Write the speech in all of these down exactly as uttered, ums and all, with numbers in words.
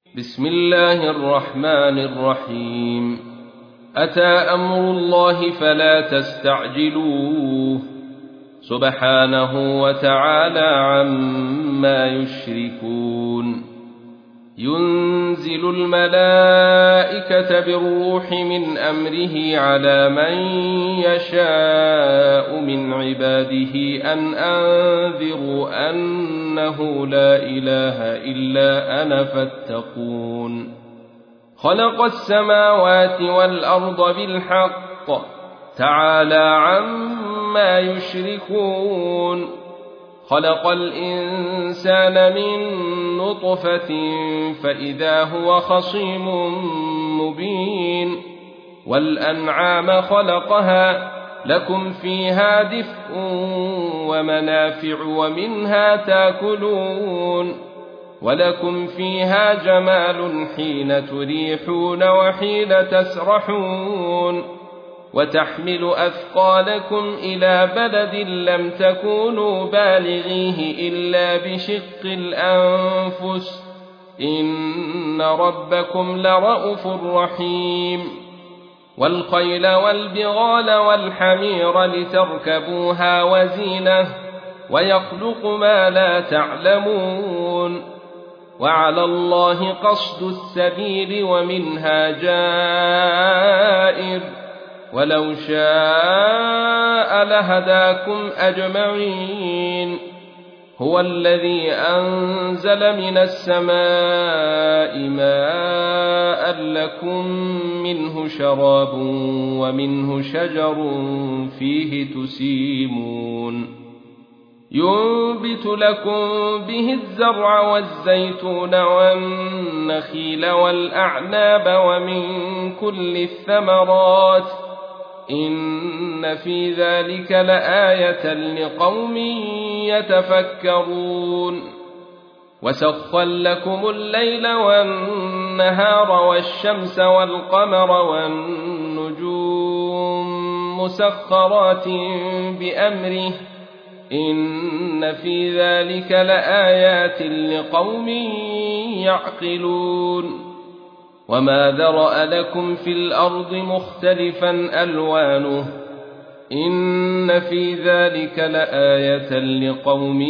بسم الله الرحمن الرحيم أتى أمر الله فلا تستعجلوه سبحانه وتعالى عما يشركون ينزل الملائكة بالروح من أمره على من يشاء من عباده أن أنذروا أنه لا إله إلا أنا فاتقون خلق السماوات والأرض بالحق تعالى عما يشركون خلق الإنسان من نطفة فإذا هو خصيم مبين والأنعام خلقها لكم فيها دفء ومنافع ومنها تاكلون ولكم فيها جمال حين تريحون وحين تسرحون وتحمل أثقالكم إلى بلد لم تكونوا بالغيه إلا بشق الأنفس إن ربكم لرءوف رحيم والخيل والبغال والحمير لتركبوها وزينة ويخلق ما لا تعلمون وعلى الله قصد السبيل ومنها جائر ولو شاء لهداكم أجمعين هو الذي أنزل من السماء ماء لكم منه شراب ومنه شجر فيه تسيمون ينبت لكم به الزرع والزيتون والنخيل والأعناب ومن كل الثمرات إن في ذلك لآية لقوم يتفكرون وسخر لكم الليل والنهار والشمس والقمر والنجوم مسخرات بأمره إن في ذلك لآيات لقوم يعقلون وما ذرأ لكم في الأرض مختلفا ألوانه إن في ذلك لآية لقوم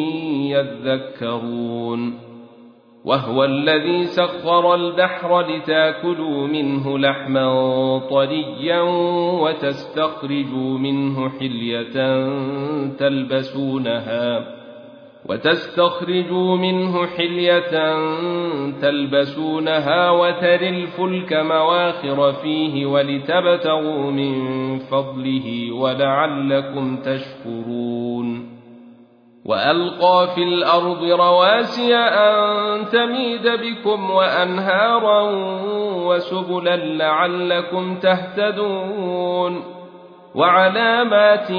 يذكرون وهو الذي سخر البحر لتاكلوا منه لحما طريا وتستخرجوا منه حلية تلبسونها وتستخرجوا منه حلية تلبسونها وترى الفلك مواخر فيه ولتبتغوا من فضله ولعلكم تشكرون وألقى في الأرض رواسي أن تميد بكم وأنهارا وسبلا لعلكم تهتدون وعلامات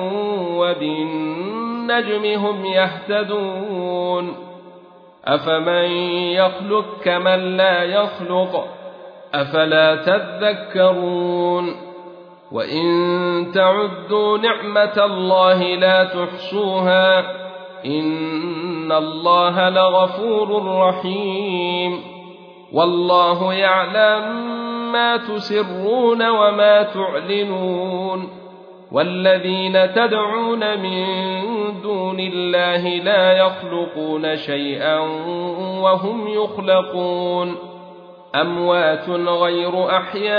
وبالنجم هم يهتدون أفمن يخلق كمن لا يخلق أفلا تذكرون وإن تعدوا نعمة الله لا تحصوها إن الله لغفور رحيم والله يعلم ما تسرون وما تعلنون والذين تدعون من دون الله لا يخلقون شيئا وهم يخلقون أموات غير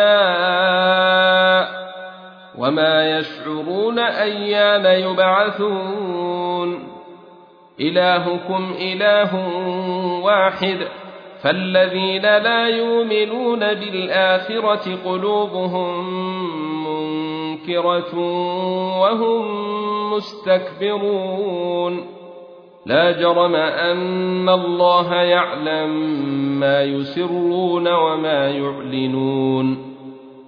أحياء وما يشعرون أيان يبعثون إلهكم إله واحد فالذين لا يؤمنون بالآخرة قلوبهم منكرة وهم مستكبرون لا جرم أن الله يعلم ما يسرون وما يعلنون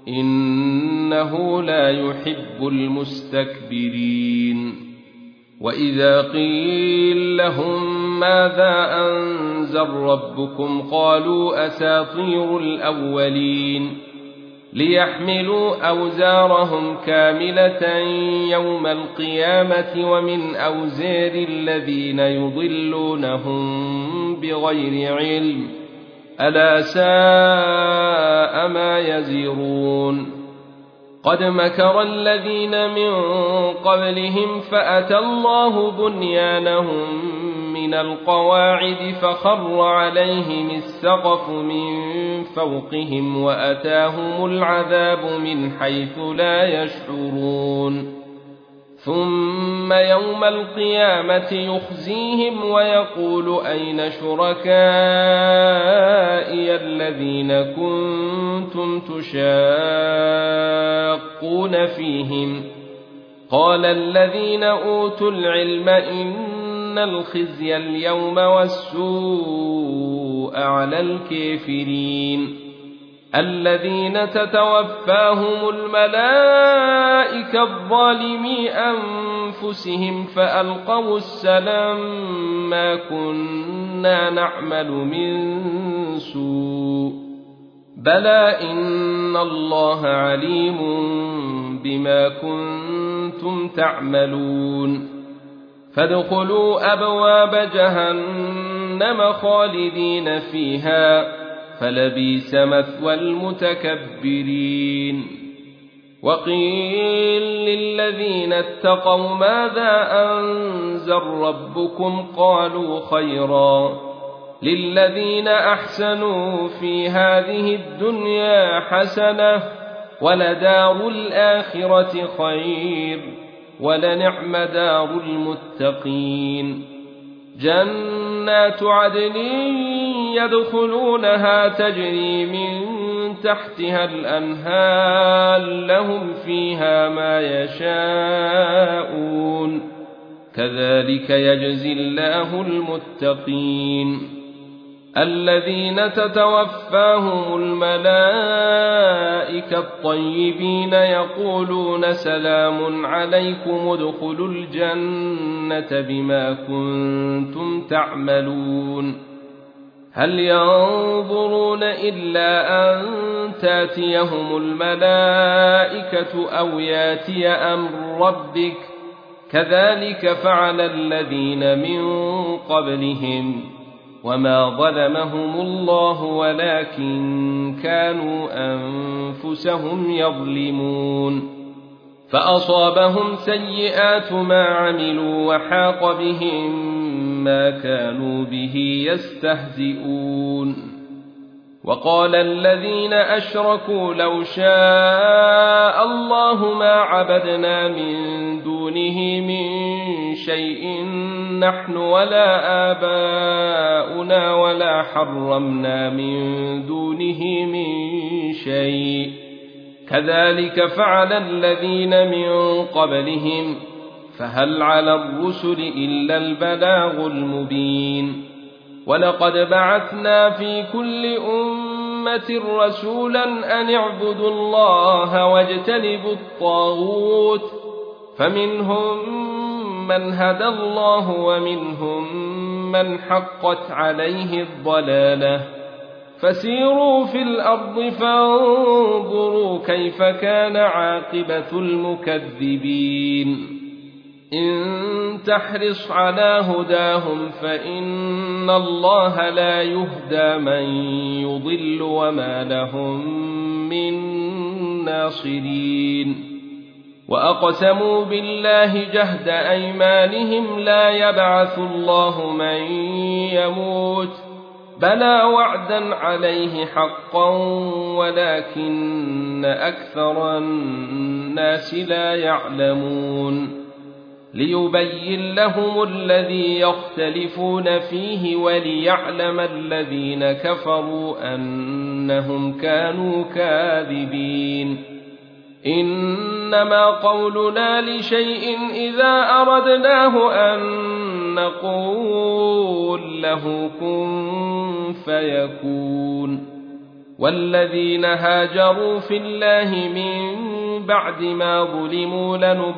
إنه لا يحب المستكبرين وإذا قيل لهم ماذا أنزل ربكم قالوا أساطير الأولين ليحملوا أوزارهم كاملة يوم القيامة ومن أوزار الذين يضلونهم بغير علم ألا ساء ما يزرون قد مكر الذين من قبلهم فأتى الله بنيانهم من القواعد فخر عليهم السقف من فوقهم وأتاهم العذاب من حيث لا يشعرون ثم يوم القيامة يخزيهم ويقول أين شركائي الذين كنتم تشاقون فيهم قال الذين أوتوا العلم إن الخزي اليوم والسوء على الكافرين الذين تتوفاهم الملائكة الظالمي أنفسهم فألقوا السلام ما كنا نعمل من سوء بلى إن الله عليم بما كنتم تعملون فادخلوا أبواب جهنم خالدين فيها فلبئس مثوى المتكبرين وقيل للذين اتقوا ماذا أنزل ربكم قالوا خيرا للذين أحسنوا في هذه الدنيا حسنة ولدار الآخرة خير ولنعم دار المتقين جنات عدن يدخلونها تجري من تحتها الأنهار لهم فيها ما يشاءون كذلك يجزي الله المتقين الذين تتوفاهم الملائكة الطيبين يقولون سلام عليكم ادخلوا الجنة بما كنتم تعملون هل ينظرون إلا أن تاتيهم الملائكة أو ياتي أمر ربك كذلك فعل الذين من قبلهم وما ظلمهم الله ولكن كانوا أنفسهم يظلمون فأصابهم سيئات ما عملوا وحاق بهم ما كانوا به يستهزئون وقال الذين أشركوا لو شاء الله ما عبدنا من دونه من شيء نحن ولا آباؤنا ولا حرمنا من دونه من شيء كذلك فعل الذين من قبلهم فهل على الرسل إلا البلاغ المبين ولقد بعثنا في كل أمة رسولا أن اعبدوا الله واجتنبوا الطاغوت فمنهم من هدى الله ومنهم من حقت عليه الضلالة فسيروا في الأرض فانظروا كيف كان عاقبة المكذبين إن تحرص على هداهم فإن الله لا يهدى من يضل وما لهم من ناصرين وأقسموا بالله جهد أيمانهم لا يبعث الله من يموت بلى وعدا عليه حقا ولكن أكثر الناس لا يعلمون ليبين لهم الذي يختلفون فيه وليعلم الذين كفروا أنهم كانوا كاذبين إنما قولنا لشيء إذا أردناه أن نقول له كن فيكون والذين هاجروا في الله من بعد ما ظلموا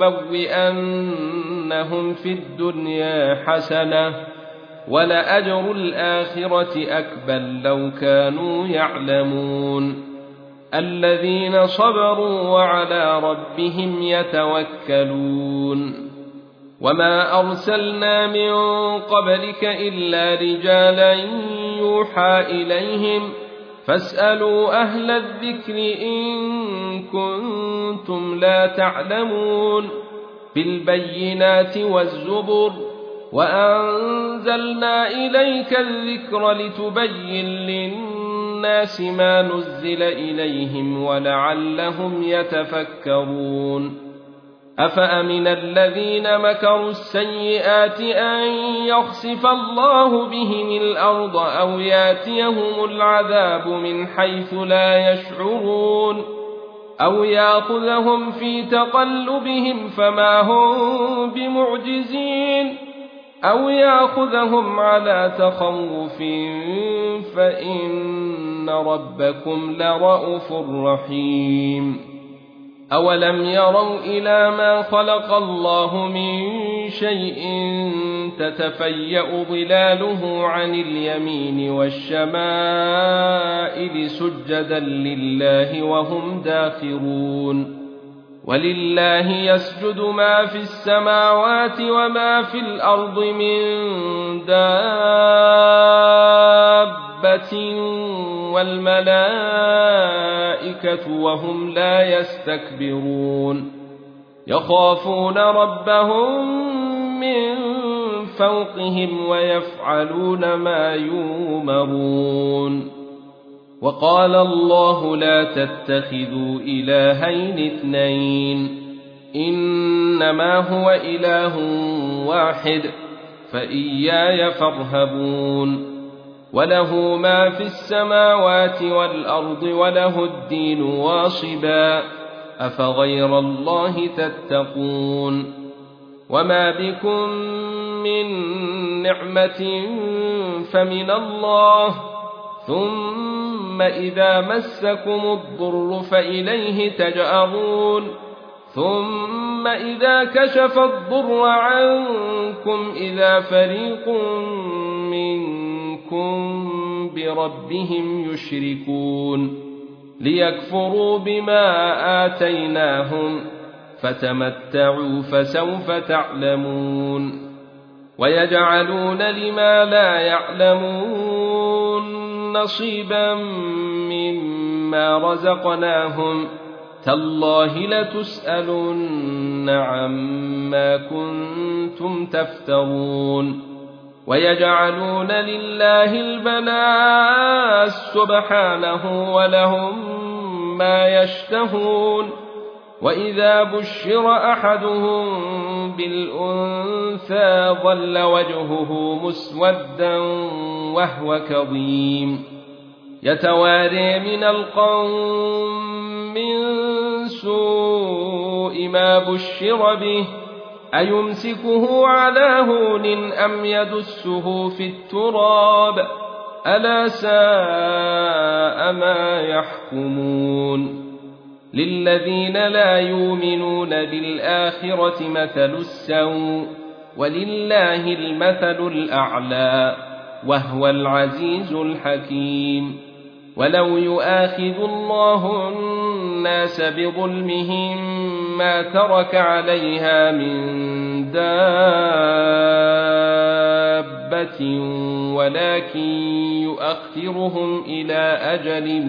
لنبوئنهم في الدنيا حسنة ولأجر الآخرة أكبر لو كانوا يعلمون الذين صبروا وعلى ربهم يتوكلون وما أرسلنا من قبلك إلا رجالا يوحى إليهم فاسألوا أهل الذكر إن كنتم لا تعلمون بالبينات والزبر وأنزلنا إليك الذكر لتبين للناس ما نزل إليهم ولعلهم يتفكرون أفأمن الذين مكروا السيئات أن يخسف الله بهم الأرض أو ياتيهم العذاب من حيث لا يشعرون أو يأخذهم في تقلبهم فما هم بمعجزين أو يأخذهم على تخوف فإن ربكم لرءوف رحيم أولم يروا إلى ما خلق الله من شيء تتفيأ ظلاله عن اليمين والشمائل سجدا لله وهم داخرون ولله يسجد ما في السماوات وما في الأرض من دابة والملائكة وهم لا يستكبرون يخافون ربهم من فوقهم ويفعلون ما يؤمرون وقال الله لا تتخذوا إلهين اثنين إنما هو إله واحد فإياي فارهبون وله ما في السماوات والأرض وله الدين واصبا أفغير الله تتقون وما بكم من نعمة فمن الله ثم إذا مسكم الضر فإليه تجأرون ثم إذا كشف الضر عنكم إذا فريق منكم بربهم يشركون ليكفروا بما آتيناهم فتمتعوا فسوف تعلمون ويجعلون لما لا يعلمون نصيبا مما رزقناهم تالله لتسألن عما كنتم تفترون ويجعلون لله البنات سبحانه ولهم ما يشتهون وإذا بشر أحدهم بالأنثى ظل وجهه مسودا وهو كظيم يتواري من القوم من سوء ما بشر به أيمسكه على هون أم يدسه في التراب ألا ساء ما يحكمون للذين لا يؤمنون بالآخرة مثل السوء ولله المثل الأعلى وهو العزيز الحكيم ولو يؤاخذ الله الناس بظلمهم ما ترك عليها من دابة ولكن يؤخرهم إلى أجل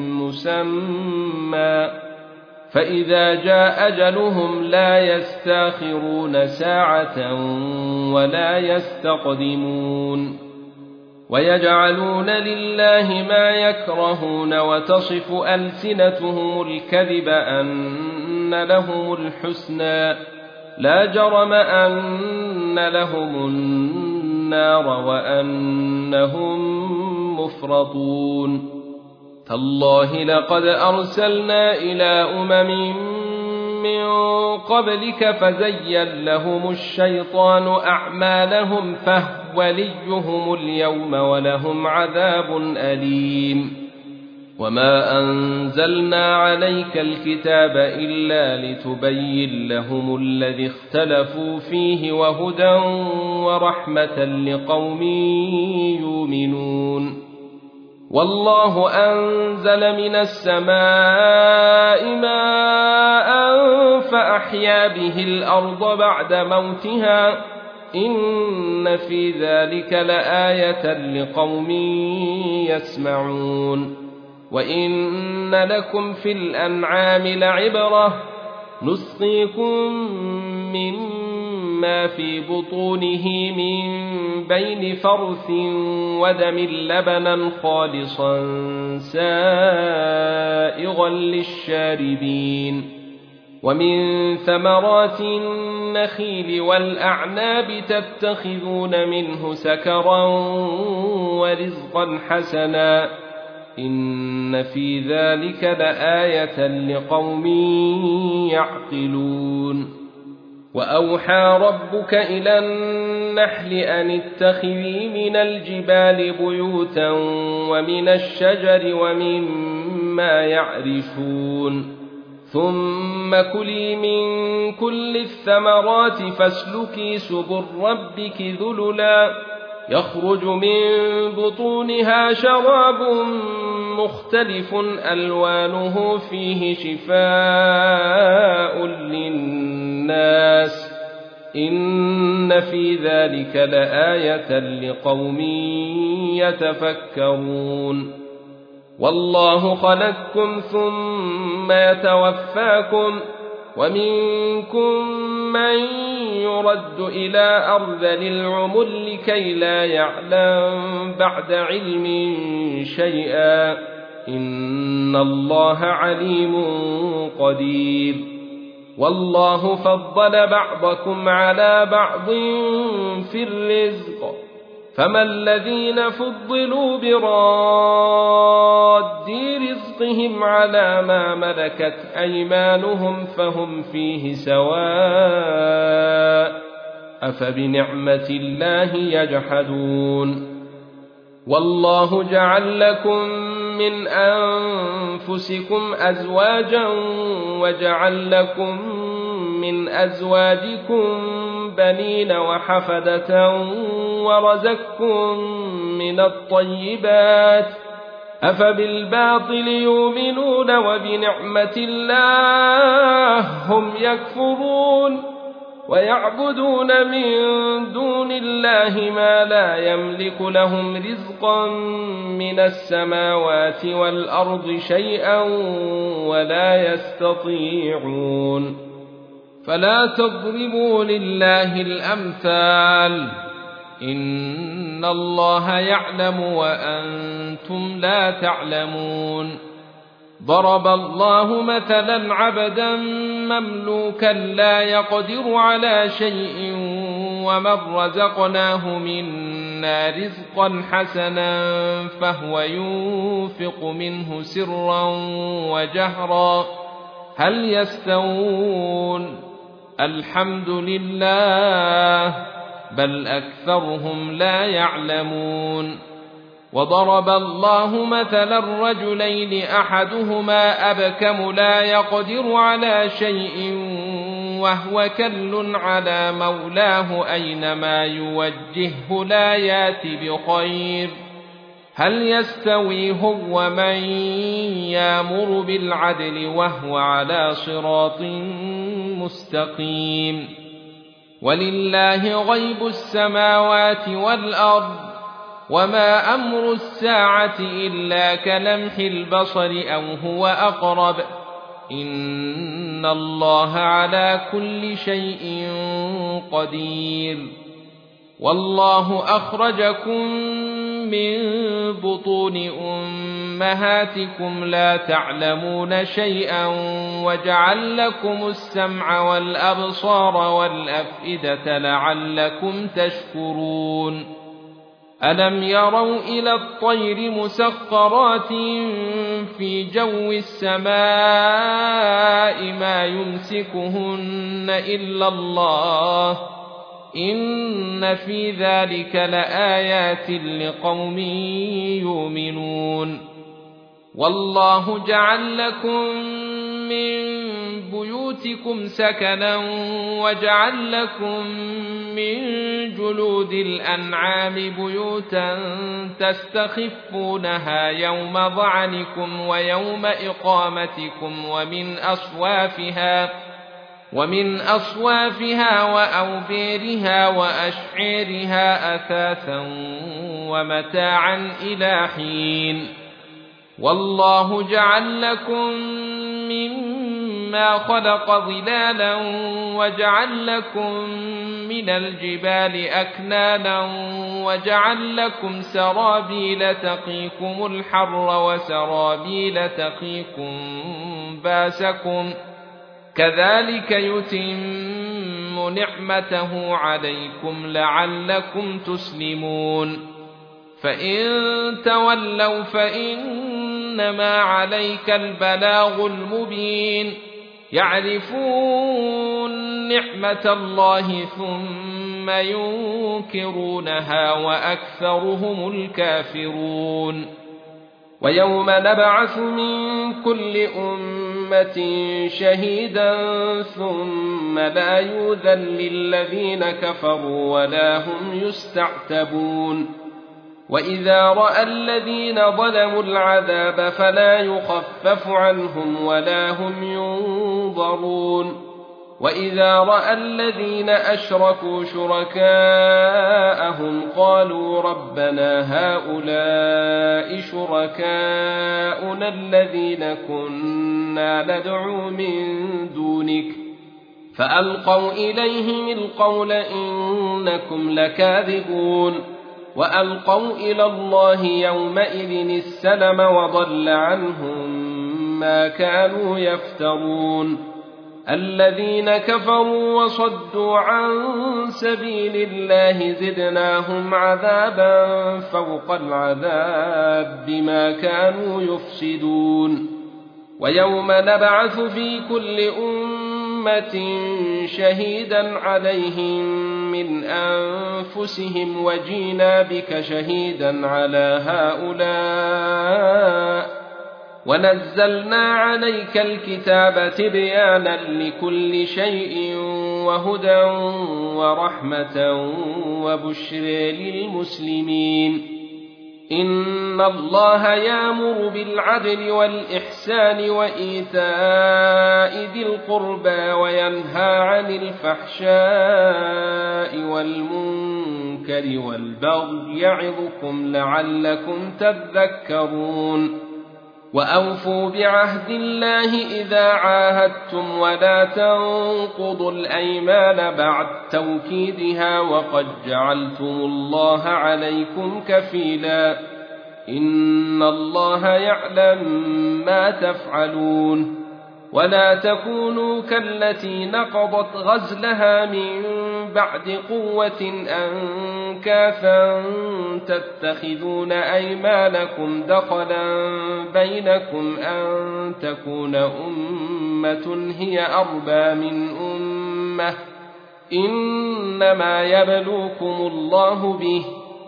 مسمى فإذا جاء أجلهم لا يستاخرون ساعة ولا يستقدمون ويجعلون لله ما يكرهون وتصف ألسنتهم الكذب أن لهم الحسنى لا جرم أن لهم النار وأنهم مفرطون تالله لقد أرسلنا إلى أمم من قبلك فزين لهم الشيطان أعمالهم فهو وليهم اليوم ولهم عذاب أليم وما أنزلنا عليك الكتاب إلا لتبين لهم الذي اختلفوا فيه وهدى ورحمة لقوم يؤمنون والله أنزل من السماء ماء فأحيا به الأرض بعد موتها إن في ذلك لآية لقوم يسمعون وإن لكم في الأنعام لعبرة نسقيكم مما في بطونه من بين فرث ودم لبنا خالصا سائغا للشاربين ومن ثمرات النخيل والأعناب تتخذون منه سكرا ورزقا حسنا إن في ذلك لآية لقوم يعقلون وأوحى ربك إلى النحل أن اتخذي من الجبال بيوتا ومن الشجر ومما يعرشون ثم كلي من كل الثمرات فاسلكي سبل ربك ذللا يخرج من بطونها شراب مختلف ألوانه فيه شفاء للناس إن في ذلك لآية لقوم يتفكرون والله خلقكم ثم يتوفاكم ومنكم من يرد إلى أرذل العمر لكي لا يعلم بعد علم شيئا إن الله عليم قدير والله فضل بعضكم على بعض في الرزق فما الذين فضلوا براد رزقهم على ما ملكت أيمانهم فهم فيه سواء أفبنعمة الله يجحدون والله جعل لكم من أنفسكم أزواجا وجعل لكم من أزواجكم بنين وحفدة ورزقكم من الطيبات أفبالباطل يؤمنون وبنعمة الله هم يكفرون ويعبدون من دون الله ما لا يملك لهم رزقا من السماوات والأرض شيئا ولا يستطيعون فلا تضربوا لله الأمثال إن الله يعلم وأنتم لا تعلمون ضرب الله مثلا عبدا مملوكا لا يقدر على شيء ومن رزقناه منا رزقا حسنا فهو ينفق منه سرا وجهرا هل يستوون الحمد لله بل أكثرهم لا يعلمون وضرب الله مثلا رجلين أحدهما أبكم لا يقدر على شيء وهو كل على مولاه أينما يوجهه لا يات بخير هل يستوي هو من يامر بالعدل وهو على صراط مستقيم ولله غيب السماوات والأرض وما أمر الساعة إلا كلمح البصر أو هو أقرب إن الله على كل شيء قدير والله أخرجكم من بطون أمهاتكم لا تعلمون شيئا وجعل لكم السمع والأبصار والأفئدة لعلكم تشكرون ألم يروا إلى الطير مسخرات في جو السماء ما يمسكهن إلا الله إن في ذلك لآيات لقوم يؤمنون والله جعل لكم من بيوتكم سكنا وجعل لكم من جلود الأنعام بيوتا تستخفونها يوم ظعنكم ويوم إقامتكم ومن أصوافها ومن أصوافها وأوبيرها وأشعيرها أثاثا ومتاعا إلى حين. والله جعل لكم مما خلق ظلالا وجعل لكم من الجبال أكنانا وجعل لكم سرابيل تقيكم الحر وسرابيل تقيكم باسكم كذلك يتم نعمته عليكم لعلكم تسلمون. فإن تولوا فإنما عليك البلاغ المبين. يعرفون نعمة الله ثم ينكرونها وأكثرهم الكافرون. ويوم نبعث من كل أمة شهيدا ثم لا يؤذن للذين كفروا ولا هم يستعتبون. وإذا رأى الذين ظلموا العذاب فلا يخفف عنهم ولا هم ينظرون. وإذا رأى الذين أشركوا شركاءهم قالوا ربنا هؤلاء شركاؤنا الذين كنا ندعو من دونك فألقوا إليهم القول إنكم لكاذبون. وألقوا إلى الله يومئذ السلم وضل عنهم ما كانوا يفترون. الذين كفروا وصدوا عن سبيل الله زدناهم عذابا فوق العذاب بما كانوا يفسدون. ويوم نبعث في كل أمة شهيدا عليهم من أنفسهم وجينا بك شهيدا على هؤلاء ونزلنا عليك الكتاب تبيانا لكل شيء وهدى ورحمة وبشر للمسلمين. إن الله يأمر بالعدل والإحسان وإيتاء ذي القربى وينهى عن الفحشاء والمنكر والبغي يعظكم لعلكم تذكرون. وأوفوا بعهد الله إذا عاهدتم ولا تنقضوا الأيمان بعد توكيدها وقد جعلتم الله عليكم كفيلا إن الله يعلم ما تفعلون. ولا تكونوا كالتي نقضت غزلها من بعد قوة أنكاثا تتخذون أيمانكم دخلا بينكم أن تكون أمة هي أربى من أمة إنما يبلوكم الله به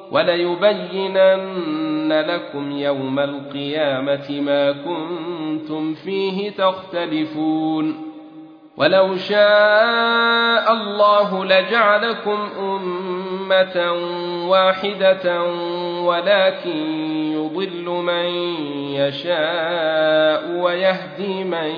وليبينن لكم يوم القيامة ما كنتم فيه تختلفون. ولو شاء الله لجعلكم أمة واحدة ولكن يضل من يشاء ويهدي من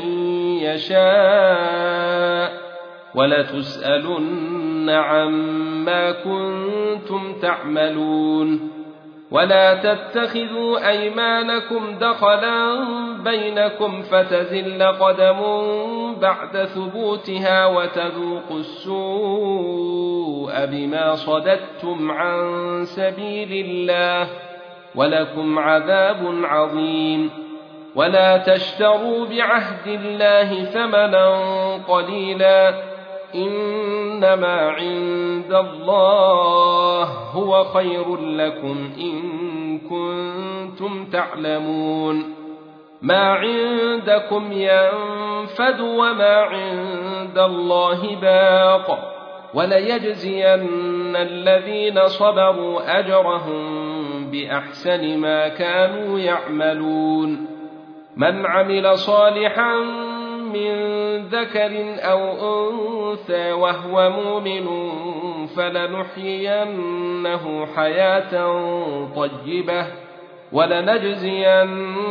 يشاء ولتسألن عما كنتم تعملون. ولا تتخذوا أيمانكم دخلا بينكم فتزل قدم بعد ثبوتها وتذوقوا السوء بما صددتم عن سبيل الله ولكم عذاب عظيم. ولا تشتروا بعهد الله ثمنا قليلا إنما عند الله هو خير لكم إن كنتم تعلمون. ما عندكم ينفد وما عند الله باق وليجزين الذين صبروا أجرهم بأحسن ما كانوا يعملون. من عمل صالحا من ذكر أو أنثى وهو مؤمن فلنحيينه حياة طيبة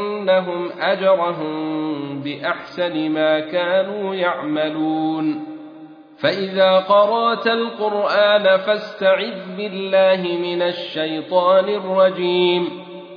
ولنجزينهم أجرهم بأحسن ما كانوا يعملون. فإذا قرأت القرآن فاستعذ بالله من الشيطان الرجيم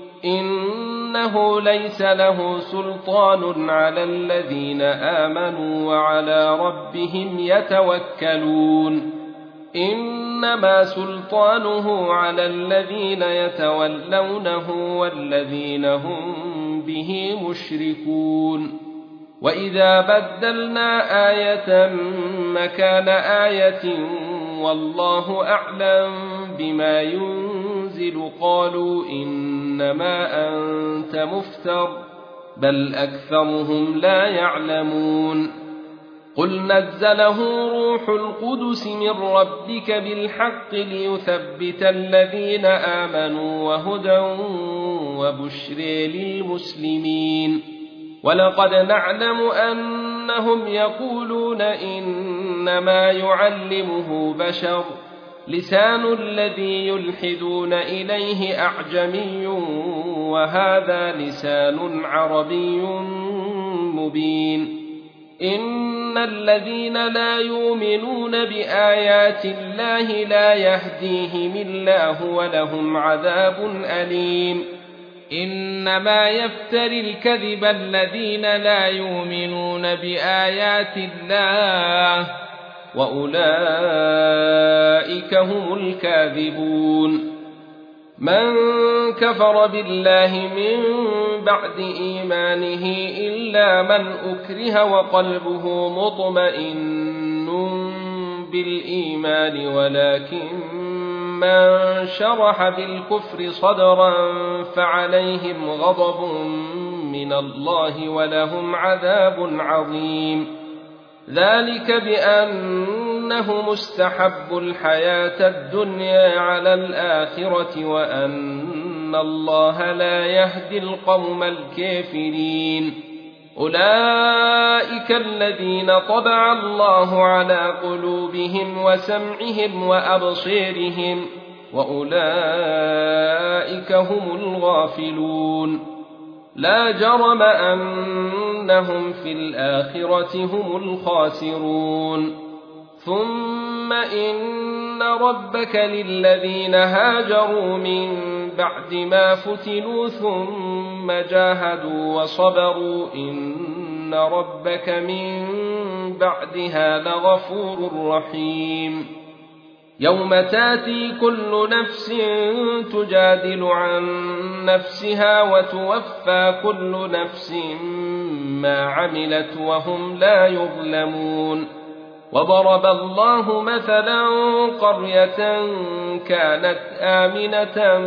إنه ليس له سلطان على الذين آمنوا وعلى ربهم يتوكلون إنما سلطانه على الذين يتولونه والذين هم به مشركون وإذا بدلنا آية مكان آية والله أعلم بما ينزل قالوا إنما أنت مفتر بل أكثرهم لا يعلمون قل نزله روح القدس من ربك بالحق ليثبت الذين آمنوا وهدى وبشر للمسلمين ولقد نعلم أنهم يقولون إنما يعلمه بشر لسان الذي يلحدون إليه أعجمي وهذا لسان عربي مبين إن الذين لا يؤمنون بآيات الله لا يهديهم الله ولهم عذاب أليم إنما يفتري الكذب الذين لا يؤمنون بآيات الله وأولئك هم الكاذبون من كفر بالله من بعد إيمانه إلا من أكره وقلبه مطمئن بالإيمان ولكن من شرح بالكفر صدرا فعليهم غضب من الله ولهم عذاب عظيم ذلك بأنهم استحبوا الحياة الدنيا على الآخرة وأن الله لا يهدي القوم الكافرين أولئك الذين طبع الله على قلوبهم وسمعهم وأبصيرهم وأولئك هم الغافلون لا جرم أنهم في الآخرة هم الخاسرون ثم إن ربك للذين هاجروا من بعد ما فتنوا ثم جاهدوا وصبروا إن ربك من بعدها لغفور رحيم يوم تاتي كل نفس تجادل عن نفسها وتوفى كل نفس ما عملت وهم لا يظلمون وضرب الله مثلا قرية كانت آمنة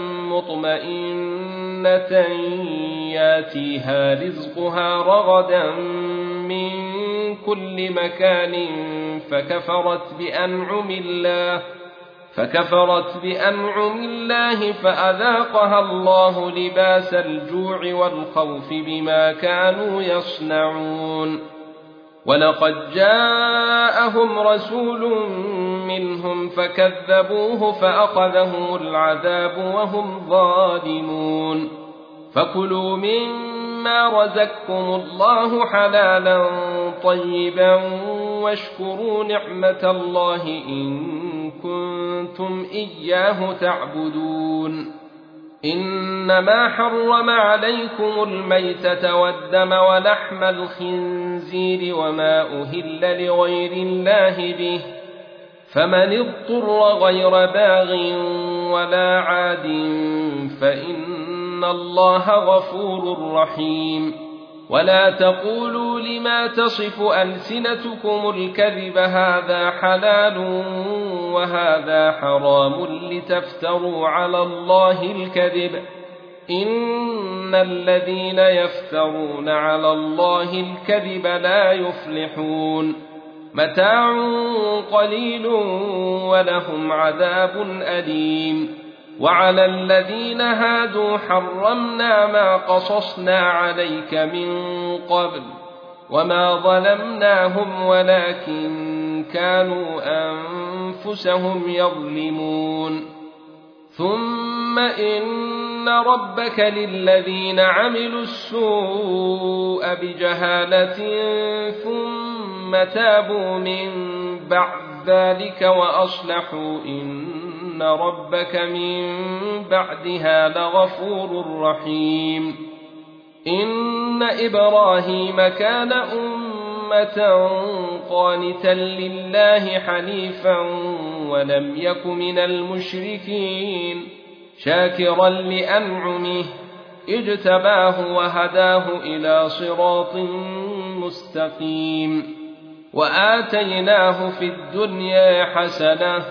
مطمئنة ياتيها رزقها رغدا من كل مكان فكفرت بأنعم الله فكفرت بأنعم الله فأذاقها الله لباس الجوع والخوف بما كانوا يصنعون ولقد جاءهم رسول منهم فكذبوه فأخذهم العذاب وهم ظالمون فكلوا مما رزقكم الله حلالا طيبا واشكروا نعمة الله إن كنتم إياه تعبدون إنما حرم عليكم الميتة والدم ولحم الخنزير وما أهل لغير الله به فمن اضطر غير باغ ولا عاد فإن الله غفور رحيم ولا تقولوا لما تصف ألسنتكم الكذب هذا حلال وهذا حرام لتفتروا على الله الكذب إن الذين يفترون على الله الكذب لا يفلحون متاع قليل ولهم عذاب أليم وعلى الذين هادوا حرمنا ما قصصنا عليك من قبل وما ظلمناهم ولكن كانوا أنفسهم يظلمون ثم إن ربك للذين عملوا السوء بجهالة ثم تابوا من بعد ذلك وأصلحوا إن ربك من بعدها لغفور رحيم. إن إبراهيم كان أمة قانتا لله حنيفا ولم يك من المشركين شاكرا لأنعمه اجتباه وهداه إلى صراط مستقيم وآتيناه في الدنيا حسنة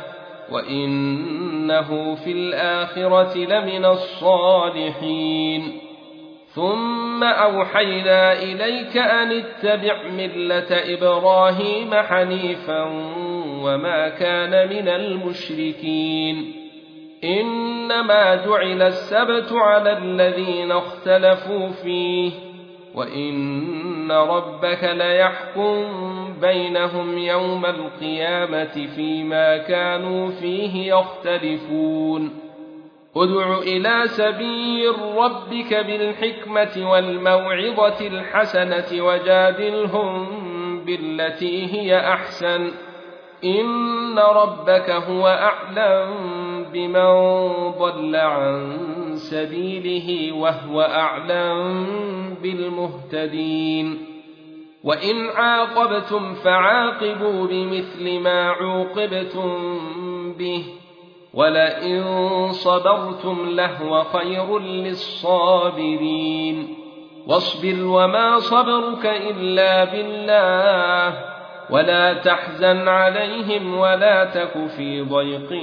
وإنه في الآخرة لمن الصالحين. ثم أوحينا إليك أن اتبع ملة إبراهيم حنيفا وما كان من المشركين. إنما جعل السبت على الذين اختلفوا فيه وإن ربك ليحكم بينهم يوم القيامة فيما كانوا فيه يختلفون. ادع إلى سبيل ربك بالحكمة والموعظة الحسنة وجادلهم بالتي هي أحسن إن ربك هو أعلم بمن ضل عن سبيله وهو أعلم بالمهتدين. وإن عاقبتم فعاقبوا بمثل ما عوقبتم به ولئن صبرتم لهو خير للصابرين. واصبر وما صبرك إلا بالله ولا تحزن عليهم ولا تك في ضيق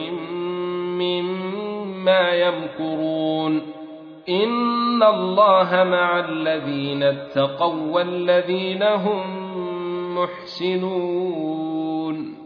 مما يمكرون. إن الله مع الذين اتقوا والذين هم محسنون.